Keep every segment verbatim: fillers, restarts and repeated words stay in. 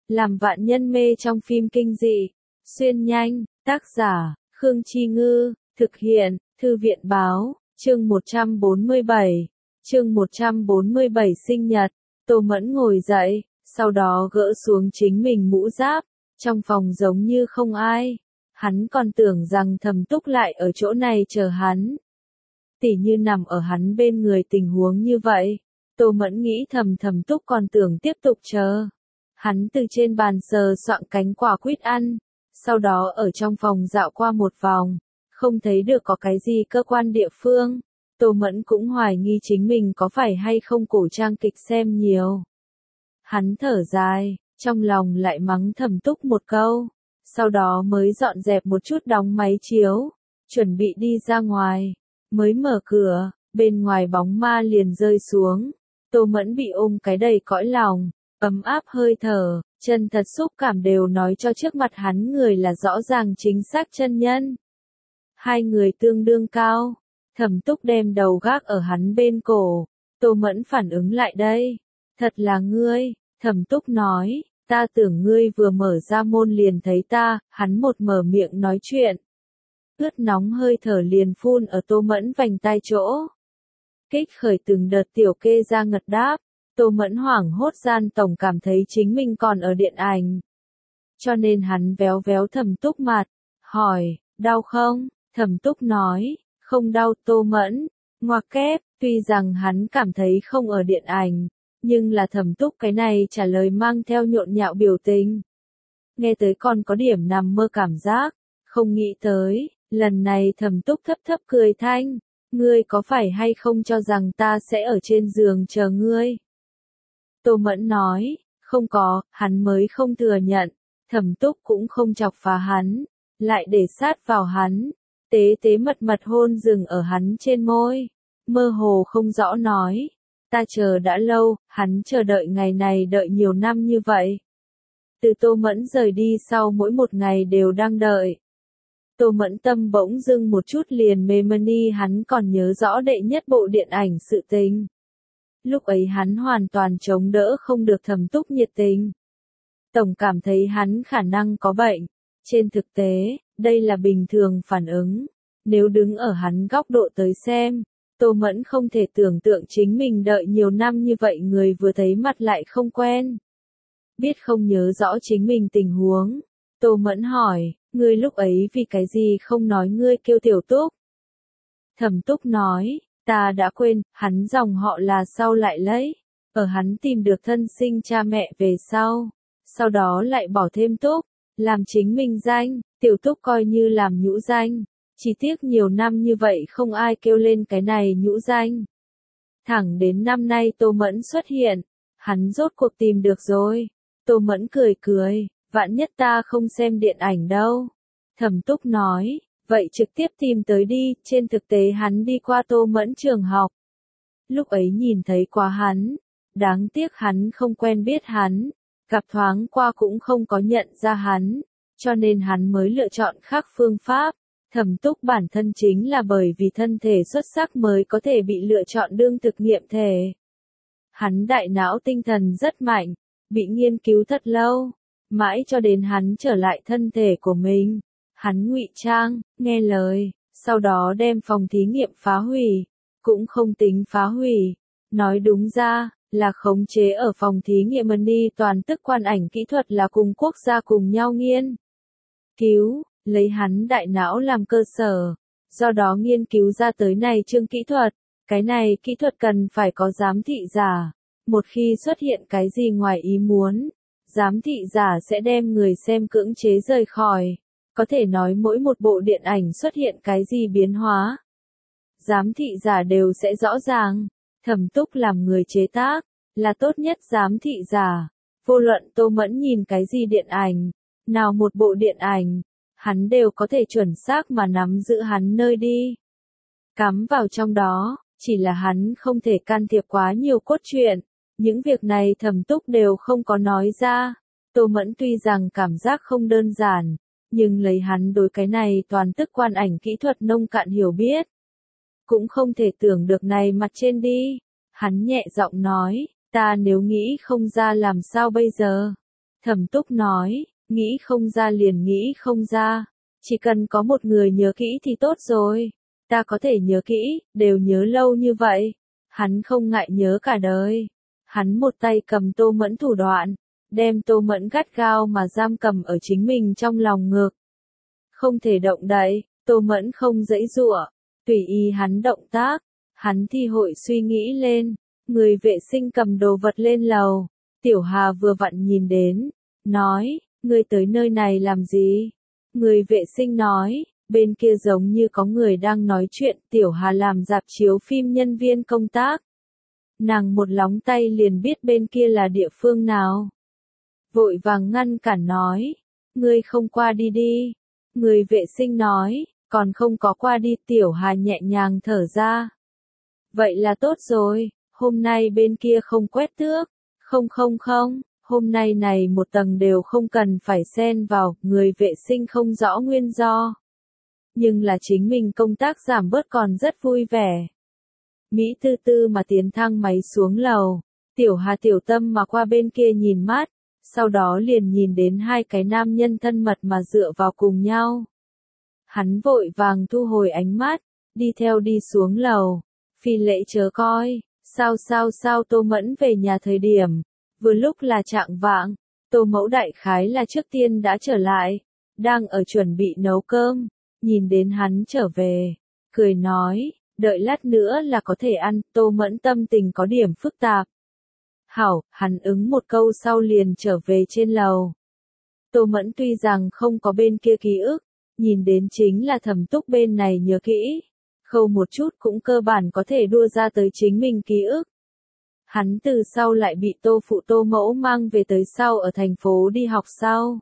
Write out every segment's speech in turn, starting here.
làm vạn nhân mê trong phim kinh dị. Xuyên nhanh, tác giả, Khương Chi Ngư, thực hiện, Thư viện Báo, chương một trăm bốn mươi bảy. Chương một trăm bốn mươi bảy sinh nhật, Tô Mẫn ngồi dậy, sau đó gỡ xuống chính mình mũ giáp, trong phòng giống như không ai. Hắn còn tưởng rằng Thẩm Túc lại ở chỗ này chờ hắn. Tỉ như nằm ở hắn bên người tình huống như vậy. Tô Mẫn nghĩ thầm Thẩm Túc còn tưởng tiếp tục chờ. Hắn từ trên bàn sờ soạng cánh quả quýt ăn, sau đó ở trong phòng dạo qua một vòng, không thấy được có cái gì cơ quan địa phương. Tô Mẫn cũng hoài nghi chính mình có phải hay không cổ trang kịch xem nhiều. Hắn thở dài, trong lòng lại mắng Thẩm Túc một câu, sau đó mới dọn dẹp một chút đóng máy chiếu, chuẩn bị đi ra ngoài. Mới mở cửa, bên ngoài bóng ma liền rơi xuống. Tô Mẫn bị ôm cái đầy cõi lòng, ấm áp hơi thở, chân thật xúc cảm đều nói cho trước mặt hắn người là rõ ràng chính xác chân nhân. Hai người tương đương cao, Thẩm Túc đem đầu gác ở hắn bên cổ. Tô Mẫn phản ứng lại đây. Thật là ngươi, Thẩm Túc nói, ta tưởng ngươi vừa mở ra môn liền thấy ta. Hắn một mở miệng nói chuyện, ướt nóng hơi thở liền phun ở Tô Mẫn vành tai chỗ. Kích khởi từng đợt tiểu kê ra ngật đáp. Tô Mẫn hoảng hốt gian tổng cảm thấy chính mình còn ở điện ảnh. Cho nên hắn véo véo Thẩm Túc mặt, hỏi, đau không? Thẩm Túc nói, không đau. Tô Mẫn, ngoặc kép, tuy rằng hắn cảm thấy không ở điện ảnh, nhưng là Thẩm Túc cái này trả lời mang theo nhộn nhạo biểu tình. Nghe tới còn có điểm nằm mơ cảm giác, không nghĩ tới, lần này Thẩm Túc thấp thấp cười thanh, ngươi có phải hay không cho rằng ta sẽ ở trên giường chờ ngươi? Tô Mẫn nói, không có. Hắn mới không thừa nhận. Thẩm Túc cũng không chọc phá hắn, lại để sát vào hắn, tế tế mật mật hôn dừng ở hắn trên môi, mơ hồ không rõ nói, ta chờ đã lâu. Hắn chờ đợi ngày này đợi nhiều năm như vậy. Từ Tô Mẫn rời đi sau mỗi một ngày đều đang đợi. Tô Mẫn tâm bỗng dưng một chút liền mê mân đi. Hắn còn nhớ rõ đệ nhất bộ điện ảnh sự tình. Lúc ấy hắn hoàn toàn chống đỡ không được Thẩm Túc nhiệt tình. Tổng cảm thấy hắn khả năng có bệnh. Trên thực tế, đây là bình thường phản ứng. Nếu đứng ở hắn góc độ tới xem, Tô Mẫn không thể tưởng tượng chính mình đợi nhiều năm như vậy người vừa thấy mặt lại không quen. Biết không nhớ rõ chính mình tình huống. Tô Mẫn hỏi, ngươi lúc ấy vì cái gì không nói ngươi kêu Tiểu Túc? Thẩm Túc nói, ta đã quên. Hắn dòng họ là sau lại lấy. Ở hắn tìm được thân sinh cha mẹ về sau. Sau đó lại bỏ thêm Túc, làm chính mình danh. Tiểu Túc coi như làm nhũ danh. Chỉ tiếc nhiều năm như vậy không ai kêu lên cái này nhũ danh. Thẳng đến năm nay Tô Mẫn xuất hiện, hắn rốt cuộc tìm được rồi. Tô Mẫn cười cười, vạn nhất ta không xem điện ảnh đâu. Thẩm Túc nói, vậy trực tiếp tìm tới đi. Trên thực tế hắn đi qua Tô Mẫn trường học. Lúc ấy nhìn thấy qua hắn, đáng tiếc hắn không quen biết hắn, gặp thoáng qua cũng không có nhận ra hắn, cho nên hắn mới lựa chọn khác phương pháp. Thẩm Túc bản thân chính là bởi vì thân thể xuất sắc mới có thể bị lựa chọn đương thực nghiệm thể. Hắn đại não tinh thần rất mạnh, bị nghiên cứu thật lâu, mãi cho đến hắn trở lại thân thể của mình. Hắn ngụy trang, nghe lời, sau đó đem phòng thí nghiệm phá hủy, cũng không tính phá hủy, nói đúng ra là khống chế ở phòng thí nghiệm đi toàn tức quan ảnh kỹ thuật là cùng quốc gia cùng nhau nghiên cứu, lấy hắn đại não làm cơ sở, do đó nghiên cứu ra tới này chương kỹ thuật. Cái này kỹ thuật cần phải có giám thị giả, một khi xuất hiện cái gì ngoài ý muốn, giám thị giả sẽ đem người xem cưỡng chế rời khỏi. Có thể nói mỗi một bộ điện ảnh xuất hiện cái gì biến hóa, giám thị giả đều sẽ rõ ràng. Thẩm Túc làm người chế tác, là tốt nhất giám thị giả. Vô luận Tô Mẫn nhìn cái gì điện ảnh, nào một bộ điện ảnh, hắn đều có thể chuẩn xác mà nắm giữ hắn nơi đi. Cắm vào trong đó, chỉ là hắn không thể can thiệp quá nhiều cốt truyện. Những việc này Thẩm Túc đều không có nói ra. Tô Mẫn tuy rằng cảm giác không đơn giản, nhưng lấy hắn đối cái này toàn tức quan ảnh kỹ thuật nông cạn hiểu biết, cũng không thể tưởng được này mặt trên đi. Hắn nhẹ giọng nói, ta nếu nghĩ không ra làm sao bây giờ? Thẩm Túc nói, nghĩ không ra liền nghĩ không ra. Chỉ cần có một người nhớ kỹ thì tốt rồi. Ta có thể nhớ kỹ, đều nhớ lâu như vậy. Hắn không ngại nhớ cả đời. Hắn một tay cầm Tô Mẫn thủ đoạn, đem Tô Mẫn gắt gao mà giam cầm ở chính mình trong lòng ngực. Không thể động đậy, Tô Mẫn không giãy giụa, tùy ý hắn động tác. Hắn thi hội suy nghĩ lên, người vệ sinh cầm đồ vật lên lầu. Tiểu Hà vừa vặn nhìn đến, nói, ngươi tới nơi này làm gì? Người vệ sinh nói, bên kia giống như có người đang nói chuyện. Tiểu Hà làm rạp chiếu phim nhân viên công tác. Nàng một lóng tay liền biết bên kia là địa phương nào. Vội vàng ngăn cản nói, ngươi không qua đi đi. Người vệ sinh nói, còn không có qua đi. Tiểu Hà nhẹ nhàng thở ra. Vậy là tốt rồi, hôm nay bên kia không quét tước. Không không không, hôm nay này một tầng đều không cần phải xen vào. Người vệ sinh không rõ nguyên do. Nhưng là chính mình công tác giảm bớt còn rất vui vẻ. Mỹ tư tư mà tiến thang máy xuống lầu. Tiểu Hà tiểu tâm mà qua bên kia nhìn mát. Sau đó liền nhìn đến hai cái nam nhân thân mật mà dựa vào cùng nhau. Hắn vội vàng thu hồi ánh mắt, đi theo đi xuống lầu. Phi Lệ chớ coi, sao sao sao Tô Mẫn về nhà thời điểm. Vừa lúc là trạng vạng, Tô Mẫu đại khái là trước tiên đã trở lại. Đang ở chuẩn bị nấu cơm, nhìn đến hắn trở về. Cười nói, đợi lát nữa là có thể ăn. Tô Mẫn tâm tình có điểm phức tạp. Hảo, hắn ứng một câu sau liền trở về trên lầu. Tô Mẫn tuy rằng không có bên kia ký ức, nhìn đến chính là Thẩm Túc bên này nhớ kỹ. Khâu một chút cũng cơ bản có thể đua ra tới chính mình ký ức. Hắn từ sau lại bị Tô Phụ Tô Mẫu mang về tới sau ở thành phố đi học sau.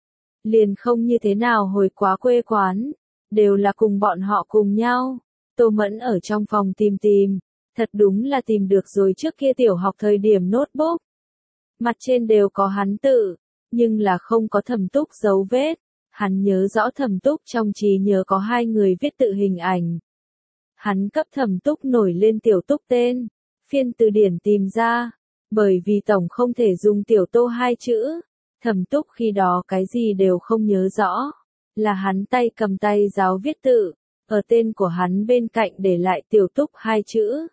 Liền không như thế nào hồi quá quê quán, đều là cùng bọn họ cùng nhau. Tô Mẫn ở trong phòng tìm tìm. Thật đúng là tìm được rồi trước kia tiểu học thời điểm notebook. Mặt trên đều có hắn tự, nhưng là không có Thẩm Túc dấu vết. Hắn nhớ rõ Thẩm Túc trong trí nhớ có hai người viết tự hình ảnh. Hắn cấp Thẩm Túc nổi lên Tiểu Túc tên, phiên từ điển tìm ra. Bởi vì tổng không thể dùng Tiểu Tô hai chữ. Thẩm Túc khi đó cái gì đều không nhớ rõ. Là hắn tay cầm tay giáo viết tự, ở tên của hắn bên cạnh để lại Tiểu Túc hai chữ.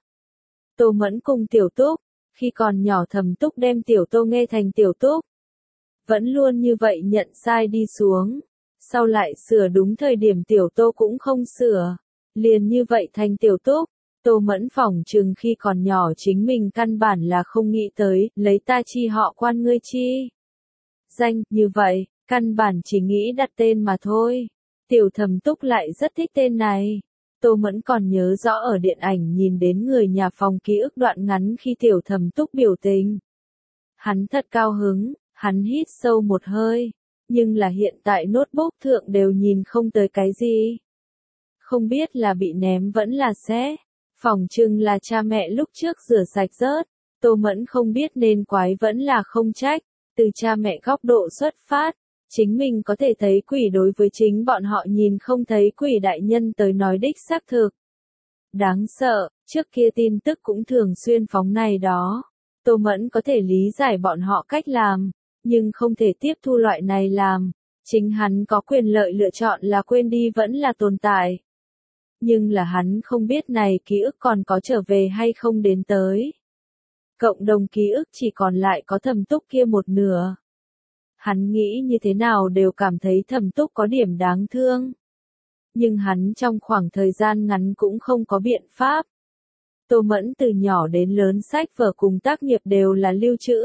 Tô Mẫn cùng Tiểu Túc, khi còn nhỏ Thẩm Túc đem Tiểu Tô nghe thành Tiểu Túc. Vẫn luôn như vậy nhận sai đi xuống. Sau lại sửa đúng thời điểm Tiểu Tô cũng không sửa. Liền như vậy thành Tiểu Túc. Tô Mẫn phỏng chừng khi còn nhỏ chính mình căn bản là không nghĩ tới, lấy ta chi họ quan ngươi chi. Danh, như vậy, căn bản chỉ nghĩ đặt tên mà thôi. Tiểu Thẩm Túc lại rất thích tên này. Tô Mẫn còn nhớ rõ ở điện ảnh nhìn đến người nhà phòng ký ức đoạn ngắn khi Tiểu Thẩm Túc biểu tình. Hắn thật cao hứng, hắn hít sâu một hơi, nhưng là hiện tại notebook thượng đều nhìn không tới cái gì. Không biết là bị ném vẫn là xé, phỏng chừng là cha mẹ lúc trước rửa sạch rớt. Tô Mẫn không biết nên quái vẫn là không trách, từ cha mẹ góc độ xuất phát. Chính mình có thể thấy quỷ đối với chính bọn họ nhìn không thấy quỷ đại nhân tới nói đích xác thực. Đáng sợ, trước kia tin tức cũng thường xuyên phóng này đó. Tô Mẫn có thể lý giải bọn họ cách làm, nhưng không thể tiếp thu loại này làm. Chính hắn có quyền lợi lựa chọn là quên đi vẫn là tồn tại. Nhưng là hắn không biết này ký ức còn có trở về hay không đến tới. Cộng đồng ký ức chỉ còn lại có Thẩm Túc kia một nửa. Hắn nghĩ như thế nào đều cảm thấy Thẩm Túc có điểm đáng thương. Nhưng hắn trong khoảng thời gian ngắn cũng không có biện pháp. Tô Mẫn từ nhỏ đến lớn sách vở cùng tác nghiệp đều là lưu trữ.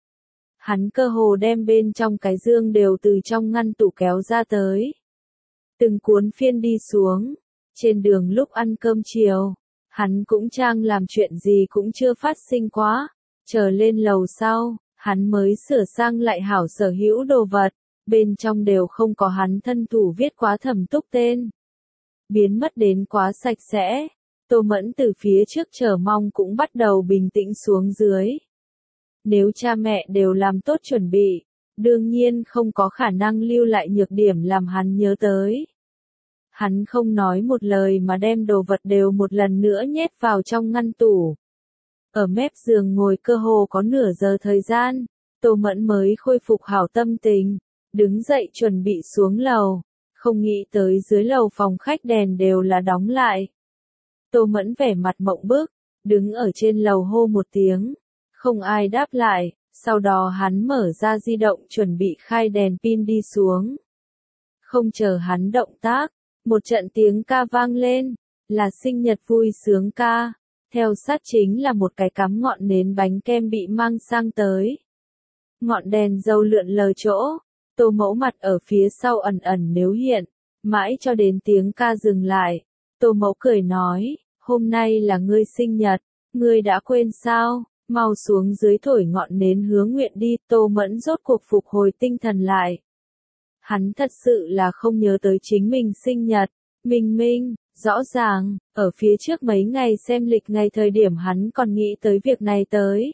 Hắn cơ hồ đem bên trong cái dương đều từ trong ngăn tủ kéo ra tới. Từng cuốn phiên đi xuống. Trên đường lúc ăn cơm chiều, hắn cũng trang làm chuyện gì cũng chưa phát sinh quá. Chờ lên lầu sau, hắn mới sửa sang lại hảo sở hữu đồ vật. Bên trong đều không có hắn thân thủ viết quá Thẩm Túc tên. Biến mất đến quá sạch sẽ. Tô Mẫn từ phía trước chờ mong cũng bắt đầu bình tĩnh xuống dưới. Nếu cha mẹ đều làm tốt chuẩn bị, đương nhiên không có khả năng lưu lại nhược điểm làm hắn nhớ tới. Hắn không nói một lời mà đem đồ vật đều một lần nữa nhét vào trong ngăn tủ. Ở mép giường ngồi cơ hồ có nửa giờ thời gian, Tô Mẫn mới khôi phục hảo tâm tình, đứng dậy chuẩn bị xuống lầu, không nghĩ tới dưới lầu phòng khách đèn đều là đóng lại. Tô Mẫn vẻ mặt mộng bức, đứng ở trên lầu hô một tiếng, không ai đáp lại, sau đó hắn mở ra di động chuẩn bị khai đèn pin đi xuống. Không chờ hắn động tác, một trận tiếng ca vang lên, là sinh nhật vui sướng ca, theo sát chính là một cái cắm ngọn nến bánh kem bị mang sang tới. Ngọn đèn dầu lượn lờ chỗ, Tô Mẫu mặt ở phía sau ẩn ẩn nếu hiện, mãi cho đến tiếng ca dừng lại. Tô Mẫu cười nói, hôm nay là ngươi sinh nhật, ngươi đã quên sao, mau xuống dưới thổi ngọn nến hướng nguyện đi. Tô Mẫn rốt cuộc phục hồi tinh thần lại. Hắn thật sự là không nhớ tới chính mình sinh nhật, Minh Minh, rõ ràng, ở phía trước mấy ngày xem lịch ngày thời điểm hắn còn nghĩ tới việc này tới.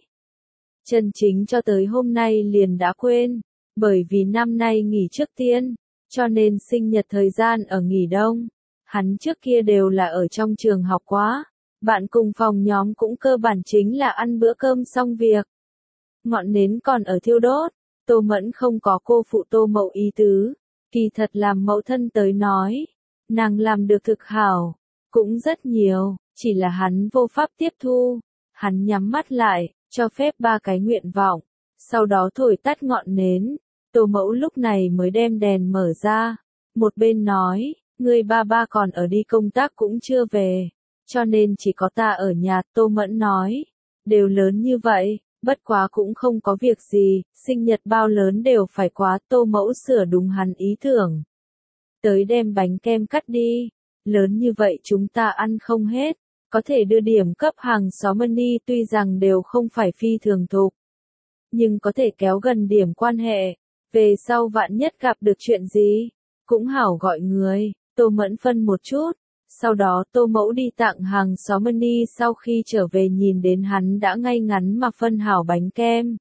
Chân chính cho tới hôm nay liền đã quên, bởi vì năm nay nghỉ trước tiên, cho nên sinh nhật thời gian ở nghỉ đông. Hắn trước kia đều là ở trong trường học quá, bạn cùng phòng nhóm cũng cơ bản chính là ăn bữa cơm xong việc. Ngọn nến còn ở thiêu đốt, Tô Mẫn không có cô phụ Tô Mậu ý tứ, kỳ thật làm mẫu thân tới nói, nàng làm được thực hảo, cũng rất nhiều, chỉ là hắn vô pháp tiếp thu. Hắn nhắm mắt lại, cho phép ba cái nguyện vọng, sau đó thổi tắt ngọn nến. Tô Mẫu lúc này mới đem đèn mở ra, một bên nói, người ba ba còn ở đi công tác cũng chưa về, cho nên chỉ có ta ở nhà. Tô Mẫn nói, đều lớn như vậy, bất quá cũng không có việc gì, sinh nhật bao lớn đều phải quá. Tô Mẫu sửa đúng hắn ý tưởng. Tới đem bánh kem cắt đi, lớn như vậy chúng ta ăn không hết, có thể đưa điểm cấp hàng xóm đi, tuy rằng đều không phải phi thường thục, nhưng có thể kéo gần điểm quan hệ, về sau vạn nhất gặp được chuyện gì, cũng hảo gọi người. Tô Mẫn phân một chút, sau đó Tô Mẫu đi tặng hàng xóm đi, sau khi trở về nhìn đến hắn đã ngay ngắn mà phân hảo bánh kem.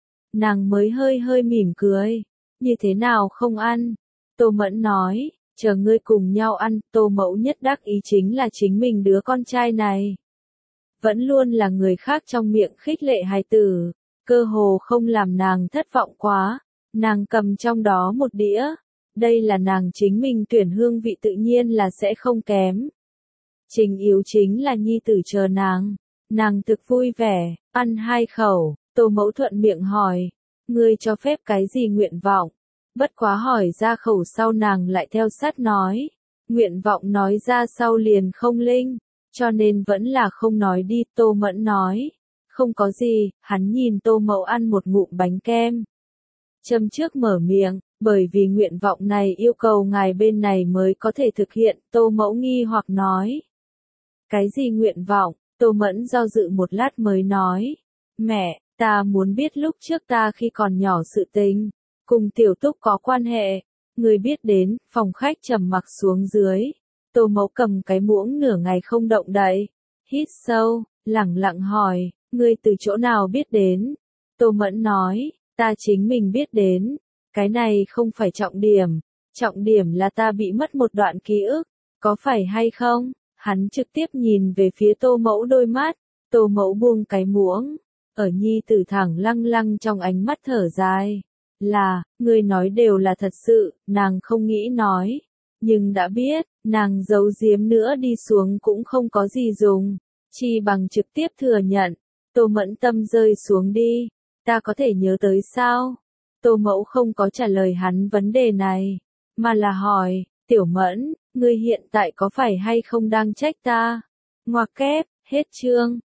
Nàng mới hơi hơi mỉm cười, như thế nào không ăn? Tô Mẫn nói, chờ ngươi cùng nhau ăn. Tô Mẫu nhất đắc ý chính là chính mình đứa con trai này. Vẫn luôn là người khác trong miệng khích lệ hài tử, cơ hồ không làm nàng thất vọng quá. Nàng cầm trong đó một đĩa, đây là nàng chính mình tuyển, hương vị tự nhiên là sẽ không kém. Trình yếu chính là nhi tử chờ nàng, nàng thực vui vẻ, ăn hai khẩu. Tô Mẫu thuận miệng hỏi, ngươi cho phép cái gì nguyện vọng? Bất quá hỏi ra khẩu sau nàng lại theo sát nói, nguyện vọng nói ra sau liền không linh, cho nên vẫn là không nói đi. Tô Mẫn nói, không có gì. Hắn nhìn Tô Mẫu ăn một ngụm bánh kem, châm trước mở miệng, bởi vì nguyện vọng này yêu cầu ngài bên này mới có thể thực hiện. Tô Mẫu nghi hoặc nói, cái gì nguyện vọng? Tô Mẫn do dự một lát mới nói, mẹ, ta muốn biết lúc trước ta khi còn nhỏ sự tình, cùng Tiểu Túc có quan hệ. Người biết đến. Phòng khách trầm mặc xuống dưới, Tô Mẫu cầm cái muỗng nửa ngày không động đậy, hít sâu, lẳng lặng hỏi, ngươi từ chỗ nào biết đến? Tô Mẫn nói, ta chính mình biết đến, cái này không phải trọng điểm, trọng điểm là ta bị mất một đoạn ký ức, có phải hay không? Hắn trực tiếp nhìn về phía Tô Mẫu đôi mắt, Tô Mẫu buông cái muỗng, ở nhi tử thẳng lăng lăng trong ánh mắt thở dài, là, ngươi nói đều là thật sự. Nàng không nghĩ nói, nhưng đã biết, nàng giấu giếm nữa đi xuống cũng không có gì dùng, chi bằng trực tiếp thừa nhận. Tô Mẫn tâm rơi xuống đi, ta có thể nhớ tới sao? Tô Mẫu không có trả lời hắn vấn đề này, mà là hỏi, Tiểu Mẫn, ngươi hiện tại có phải hay không đang trách ta? Ngoặc kép, hết chương.